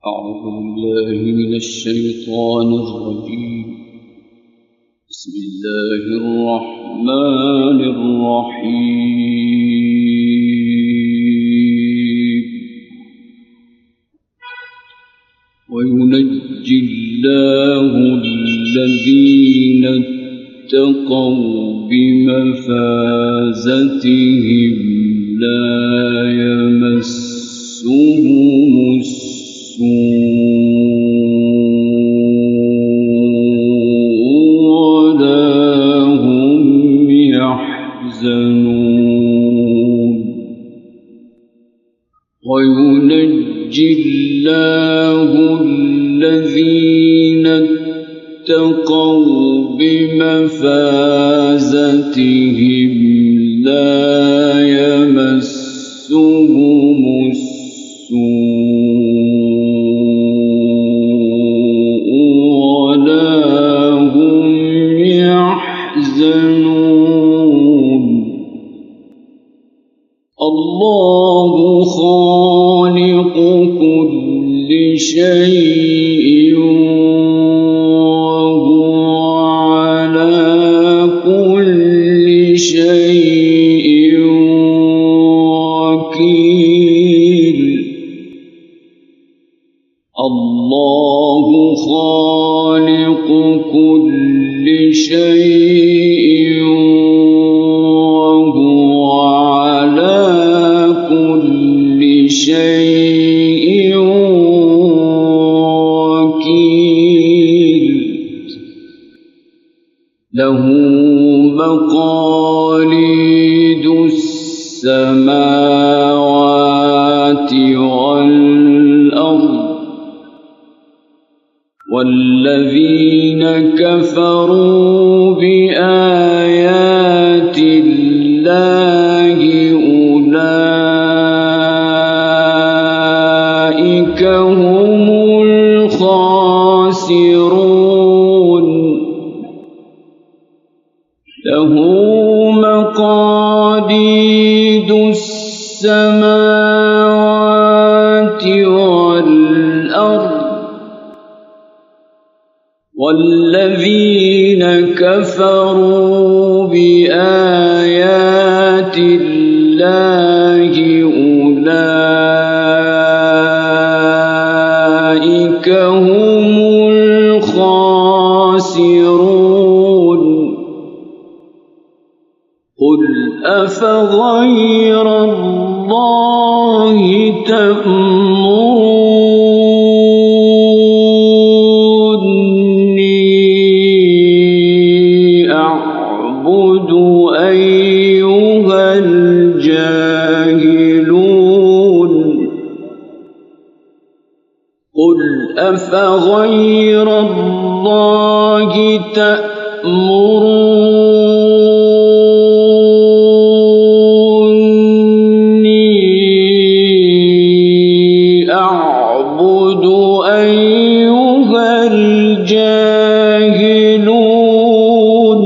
أعوذ بالله من الشيطان الرجيم. بسم الله الرحمن الرحيم. وينجي الله الذين اتقوا بمفازتهم لا يمسهم ولا هم يحزنون. وينجي الله الذين اتقوا بمفازتهم لا يمسهم الله خالق كل شيء وهو على كل شيء وكيل. الله خالق كل شيء شيء وكيل. له مقاليد السماوات والأرض والذين كفروا بآيات الله هم الخاسرون. له مقاليد السماوات والأرض والذين كفروا بآيات الله هم الخاسرون. قل أفغير الله تأمروني أعبد أيها الجاهلون. قل أفغير الله تأمروني أعبد أيها الجاهلون.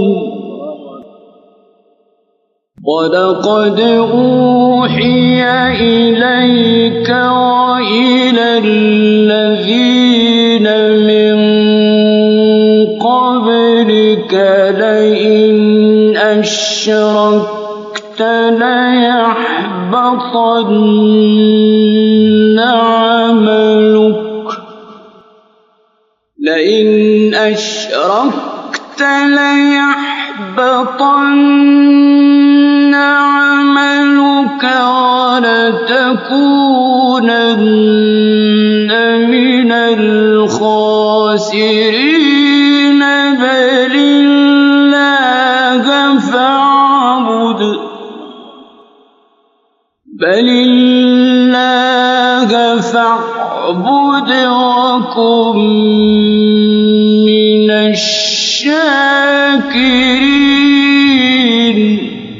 ولقد أوحي إليك وإلى الذين من قبلك لئن أشركت ليحبطن عملك ولتكونن من الخاسرين. بل الله فاعبد وكن من الشاكرين.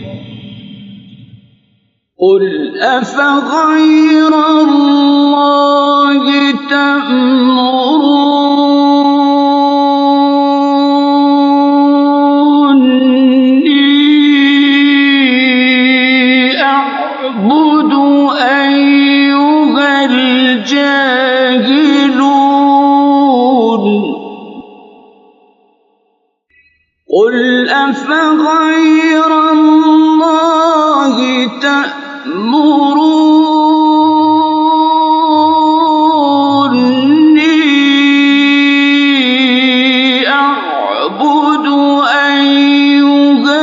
قل أفغير الله تأمروني أعبد أيها الجاهلون. أفغير الله تأمروني أعبد أيها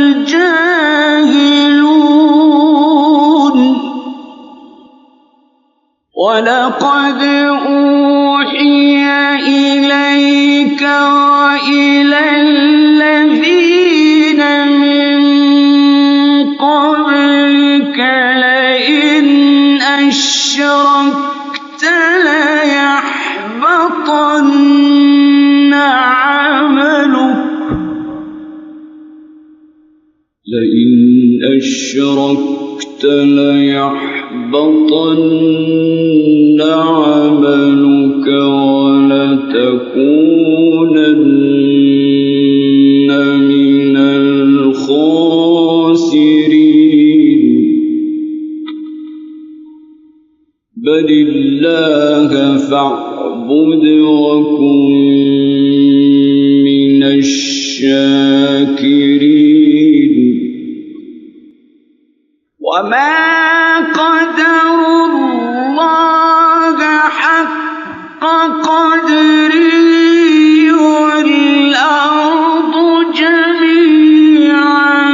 الجاهلون ولقد أوحي إليك وإلى الذين من قبلك لئن أشركت ليحبطن عملك ولتكونن من الخاسرين بل الله فاعبد وكن من الشاكرين وما قدروا الله حق قدره والأرض جميعا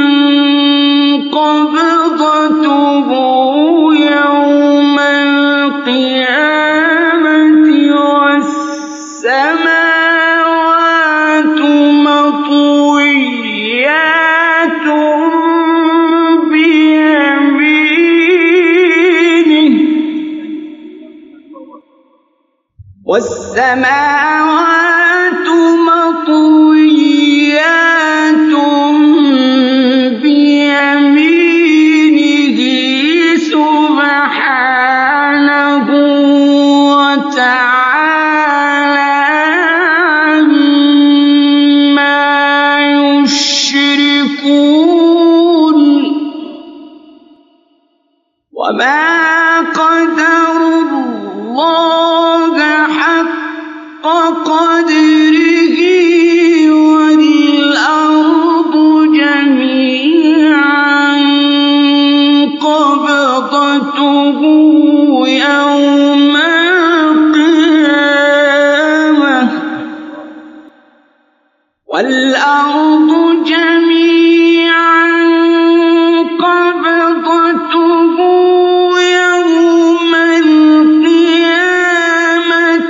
قبضته يوم القيامة والسماوات مطويات بيمينه سبحانه وتعالى عما يشركون وما قدروا الله حق قدره والأرض جميعا قبضته يوم القيامة والأرض جميعا قبضته يوم القيامة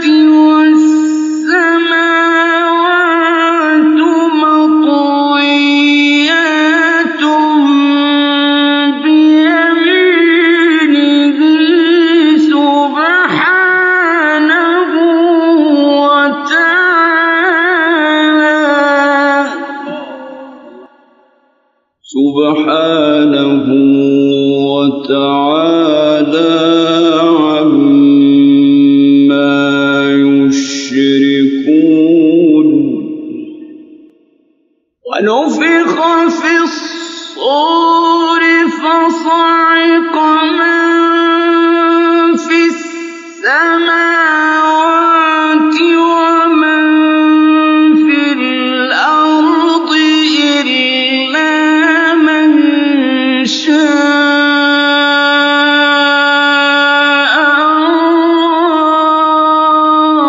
والسماوات مطويات بيمينه سبحانه وتعالى عما يشركون ونفخ في الصور فصعق من في السماوات ومن في الأرض إلا من شاء الله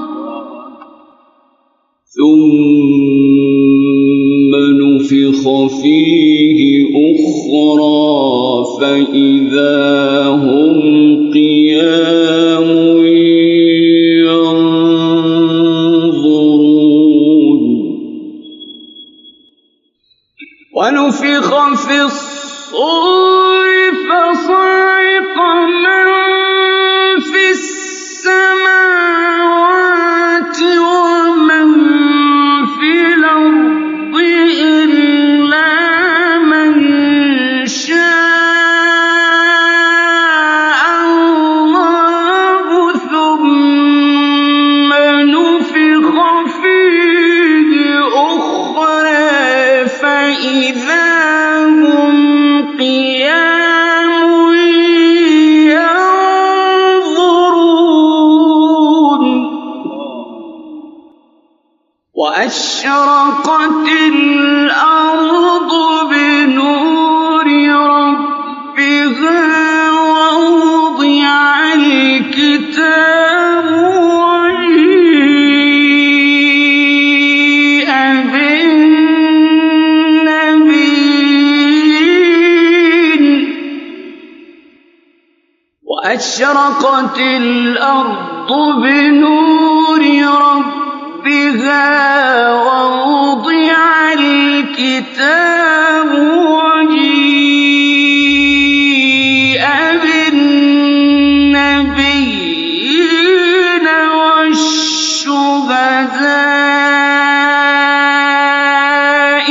ثم نفخ فيه أخرى فإذا هم قيام ينظرون ونفخ في الصور فصعق من في السماوات ومن في الأرض إلا من شاء الله ثم نفخ فيه أخرى فإذا هم وأشرقت الأرض بنور ربها ووضع الكتاب وجيء بالنبيين وأشرقت الأرض بنور ربها ووضع الكتاب وجيء بالنبيين والشهداء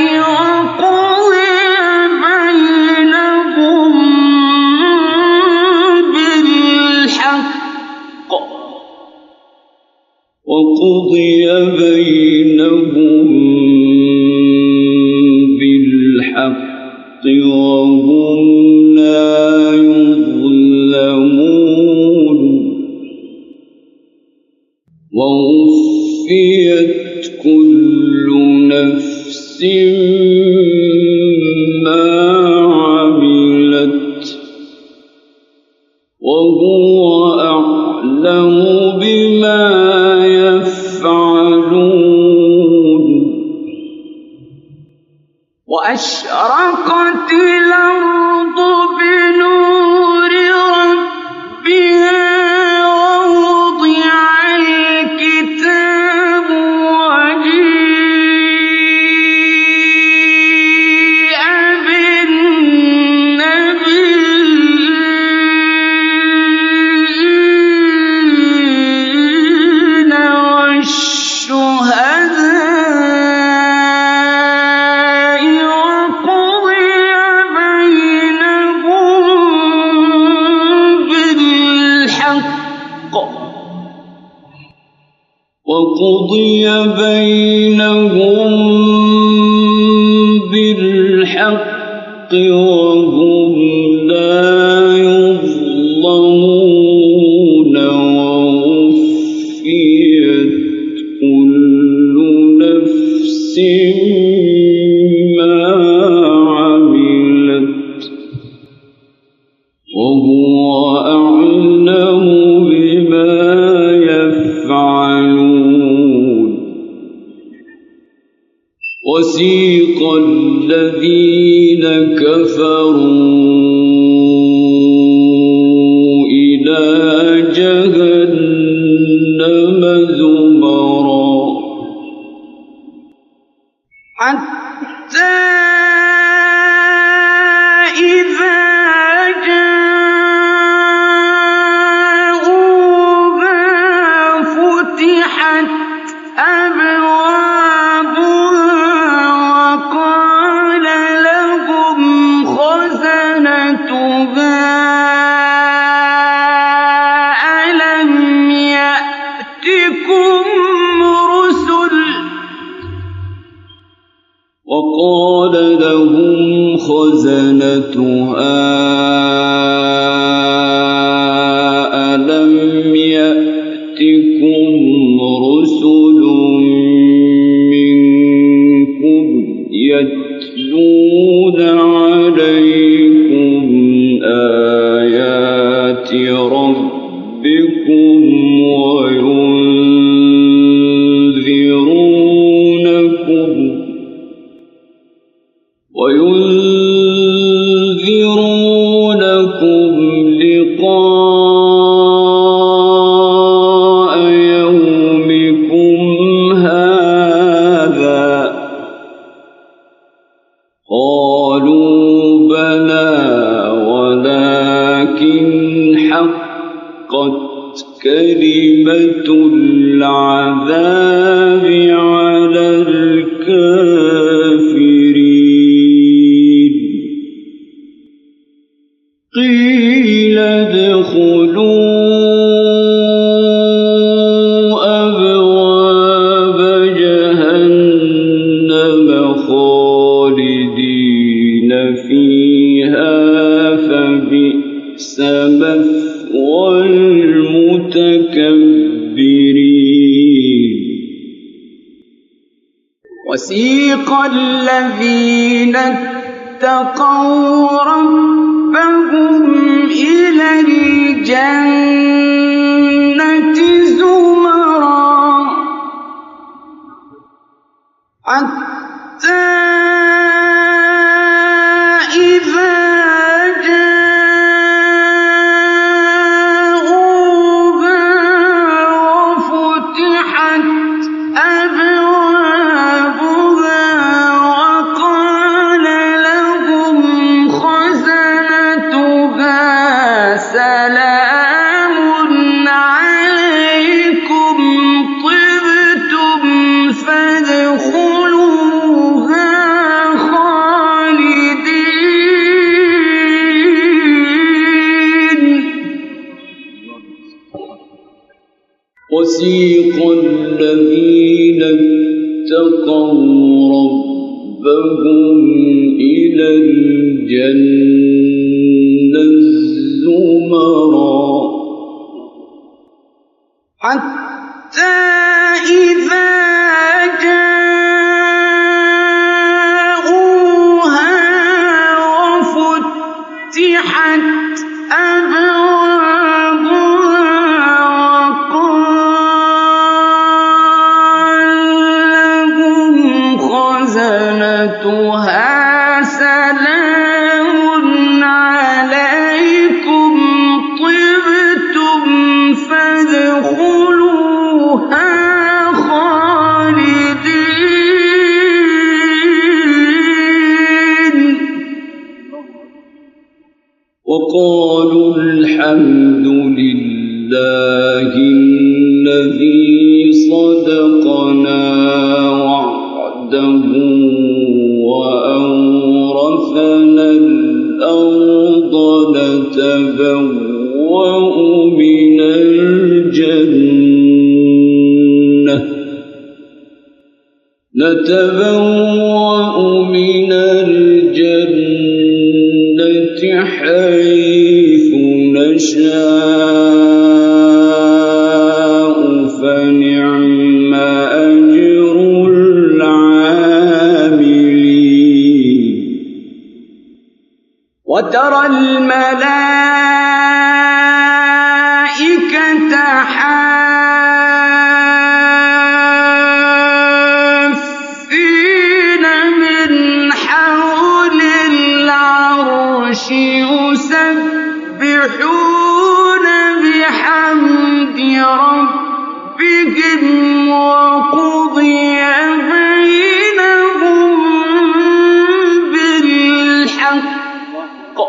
وقضي بينهم بالحق وهم لا يظلمون ووفيت كل نفس ما عملت وهو أعلم بما يفعلون وأشرقت الأرض بنور ربها ووضع الكتاب وجيء بالنبيين والشهداء وقضي بينهم بالحق وهم لا يظلمون ووفيت كل نفس ما عملت وهو أعلم بما يفعلون وسيق الذين كفروا إلى جهنم زمرا حتى إذا جاءوها فتحت أبوابها وقال لهم خزنتها ألم يأتكم رسل وقال لهم خزنتها ألم يأتكم رسل منكم يتلون عليكم آيات ربكم وينذرونكم لقاء يومكم هذا وسيق الذين اتقوا ربهم إلى الجنة زمرا حتى إذا جاءوها وفتحت أبوابها وقال لهم خزنتها سلام عليكم طبتم فادخلوها خالدين. وسيق الذين اتقوا ربهم إلى الجنة زمرا حتى إذا جاءوها وفتحت أبوابها وقال لهم خزنتها سلام عليكم طبتم فادخلوها خالدين. وقالوا الحمد لله الذي صدقنا وعده وأورثنا الأرض نتبوأ من الجنة حيث نشاء فنعم أجر العاملين. وترى الملائكة حافين من حول العرش يسبحون بحمد ربهم وقضي بينهم بالحق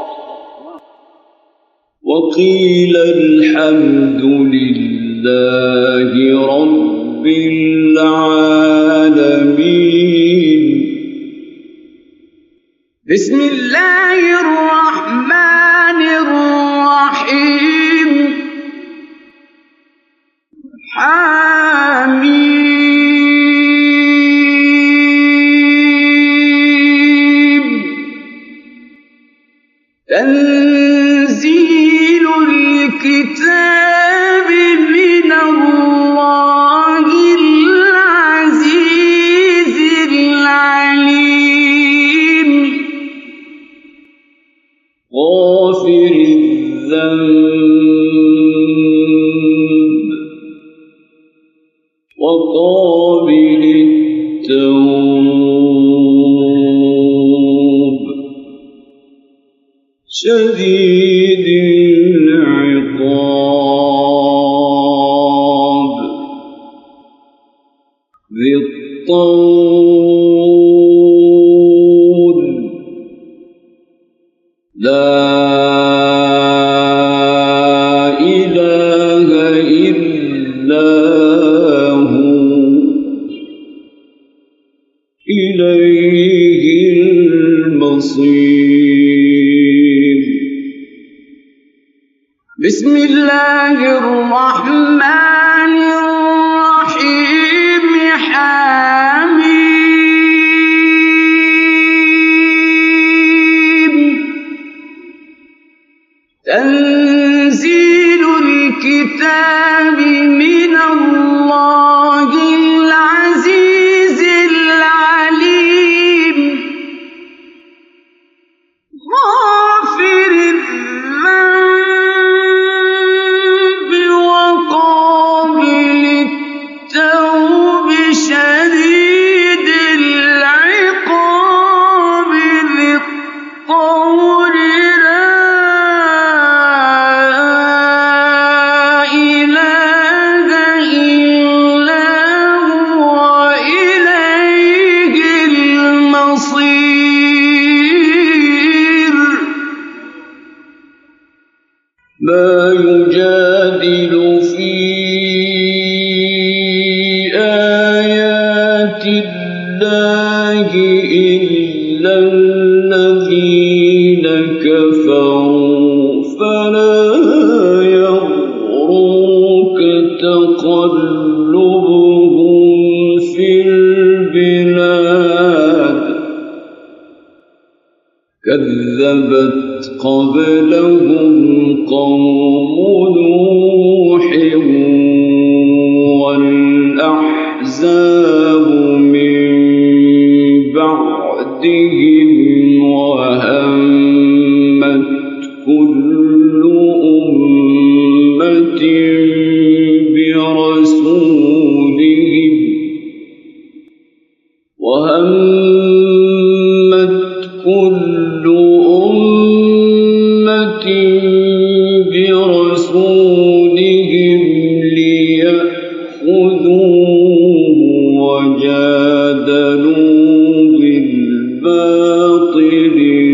وقيل الحمد لله رب العالمين. بسم الله الرحمن الرحيم. حميم. تنزيل الكتاب من الله العزيز العليم. غافر الذنب وقابل التوب شديد العقاب ذي الطول لا إله إلا هو إليه المصير. بسم الله الرحمن الرحيم. حميم. تنزيل الكتاب من الله العزيز العليم. تقلبهم في البلاد كذبت قبلهم قوم نوح والأحزاب من بعدهم وهمت كل أمة برسولهم ليأخذوه وجادلوا بالباطل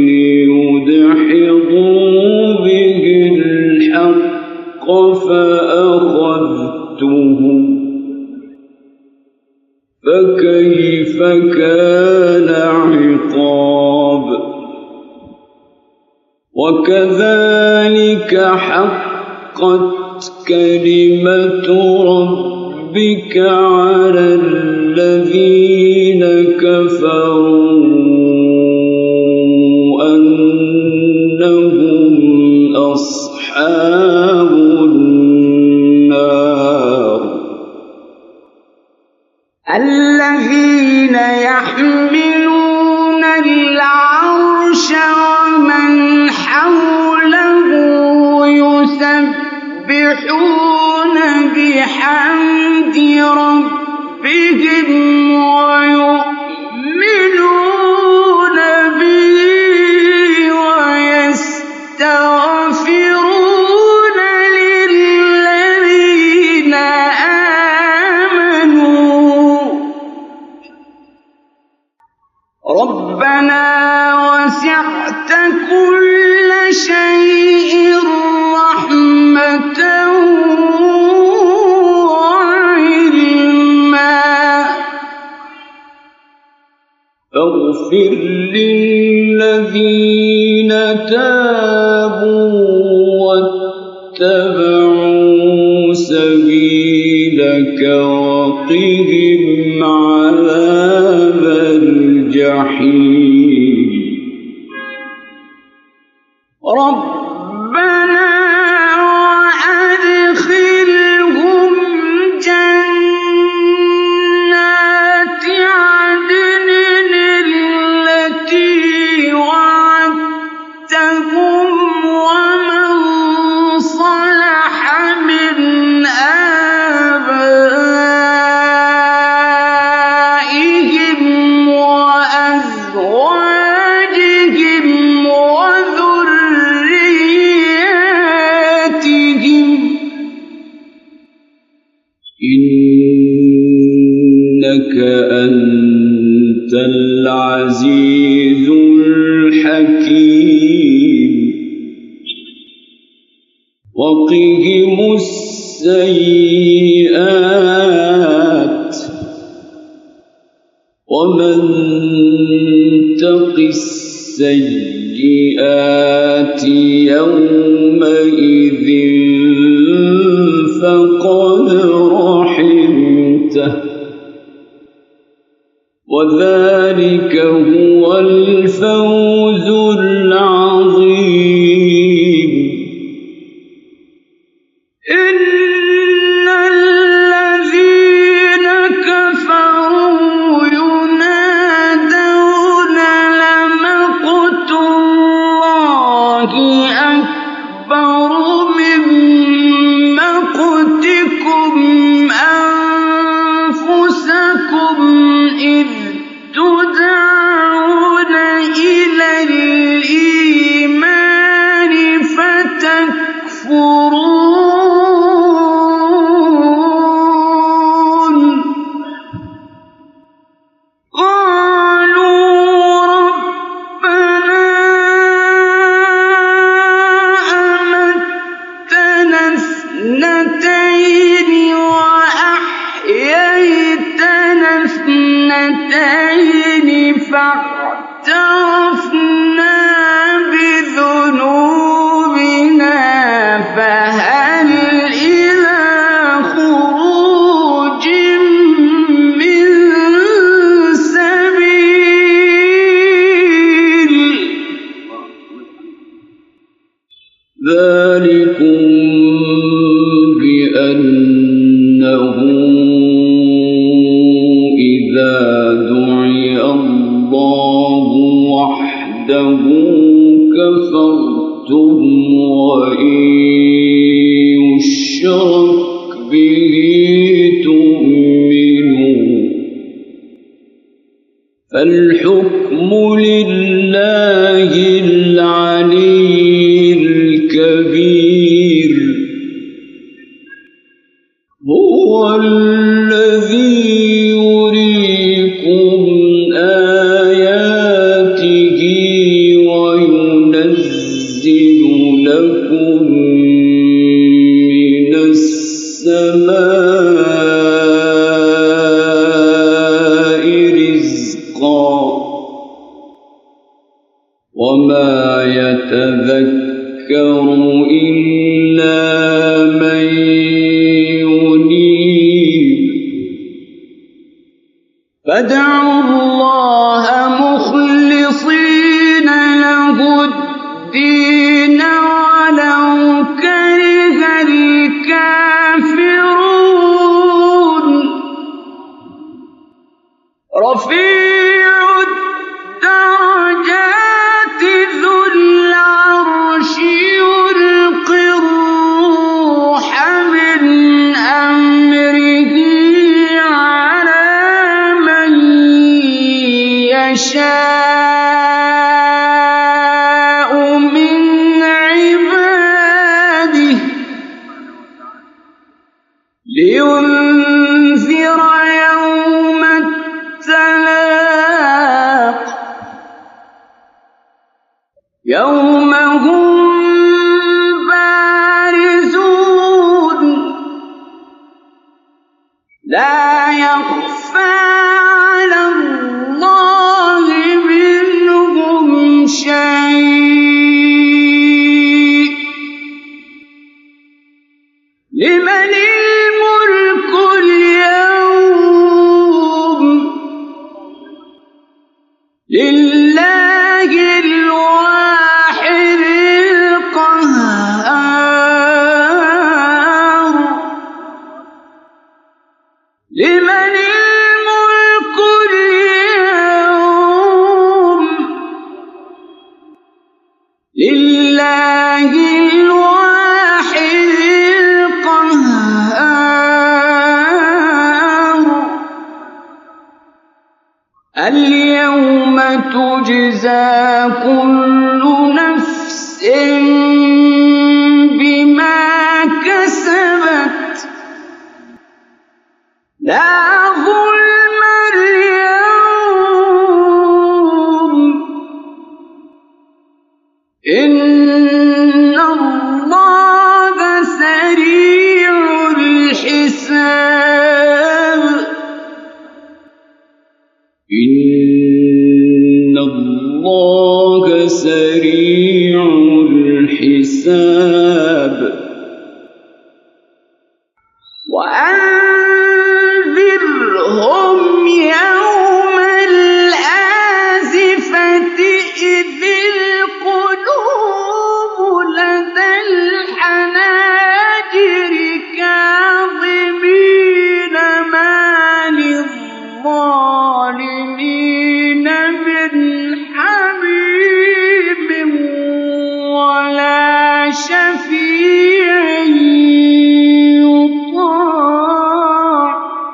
ليدحضوا به الحق فأخذتهم فكيف كان عقاب وكذلك حقت كلمة ربك على الذين كفروا أنهم أصحاب النار الذين يحملون العرش ومن حوله يسبحون بحمد ربهم ويؤمنون به ويستغفرون للذين آمنوا ربنا وسعت كل شيء رحمة وعلما فاغفر للذين تابوا واتبعوا سبيلك وقهم عذاب الجحيم ربنا وأدخلهم جنات عدن التي وعدتهم ومن صلح من آبائهم وأزواجهم وذرياتهم إنك أنت العزيز الحكيم وقهم السيئات ومن تق السيئات يومئذ فقد رحمته وذلك هو الفوز العظيم إن الذين كفروا ينادون لمقت الله أكبر من مقتكم أنفسكم إذ تدعون إلى الإيمان فتكفرون قالوا ربنا أمتنا اثنتين وأحييتنا اثنتين فاعترفنا بذنوبنا فهل إلى خروج فادعوا الله مخلصين له الدين ولو كره الكافرون رفيع الدرجات ذو العرش يلقي الروح من أمره على من يشاء من عباده لينذر يوم التلاق يوم هم بارزون لا يخفى على الله منهم شيء لمن الملك اليوم لله الواحد القهار لمن الملك اليوم لله الواحد القهار اليوم تجزى كل نفس بما كسبت لا ظلم اليوم إن الله سريع الحساب إن الله سريع الحساب وأنذرهم يوم الآزفة إذ القلوب لدى الحناجر كاظمين ما للظالمين من حميم ولا شفيع يطاع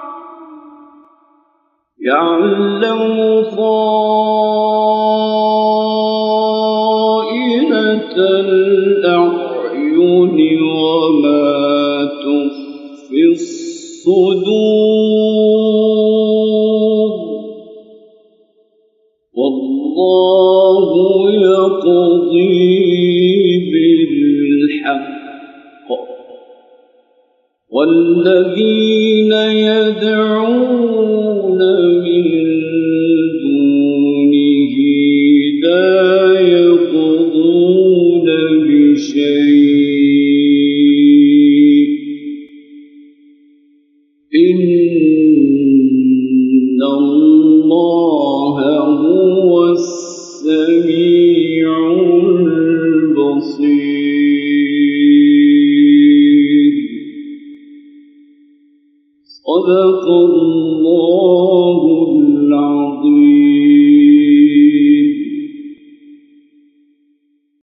يعلم خائنة الأعين وما تخفي الصدور والله يقضي بالحق والذين يدعون من دونه لا يقضون بشيء إن الله هو السميع البصير صدق الله